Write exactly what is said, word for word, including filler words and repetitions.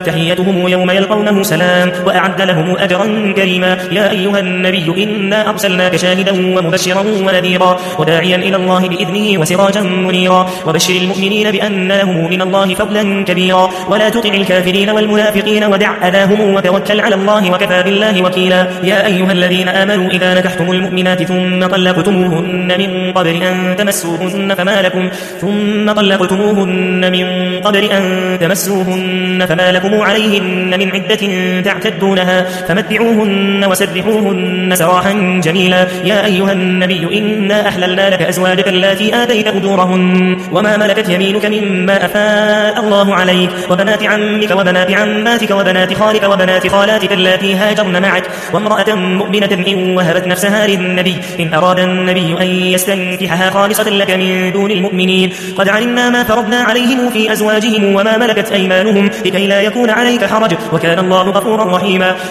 تحيتهم يوم يلقونه سلام وأعد لهم أجرا كريما. يا أيها النبي إنا أرسلناك شاهدا ومبشرا ونذيرا وداعيا إلى الله بإذنه وسراجا منيرا وبشر المؤمنين بأن لهم من الله فضلا كبيرا. ولا تطع الكافرين والمنافقين ودع أذاهم وتوكل على الله وكفى بالله وكيلا. يا أيها الذين آمنوا إذا نكحتم المؤمنات ثم طلقتموهن من قبل أن تمسوهن فما لكم ثم طلقتموهن من قبل أن تمسوهن فما لكم عليهن من عدة تعتدونها فمتعوهن وسرحوهن سراحا جميلا. يا أيها النبي إنا أحللنا لك أزواجك التي آتيت أجورهن وما ملكت يمينك مما أفاء الله عليك وبنات عمك وبنات عماتك وبنات خالك وبنات خالاتك التي هاجرن معك وامرأة مؤمنة إن وهبت نفسها للنبي إن أراد النبي أن يستنكحها خالصة لك من دون المؤمنين. قد علمنا ما فرضنا عليهم في أزواجهم وما ملكت أيمانهم لكي لا يكون عليك حرج وكان الله غفورا رحيما.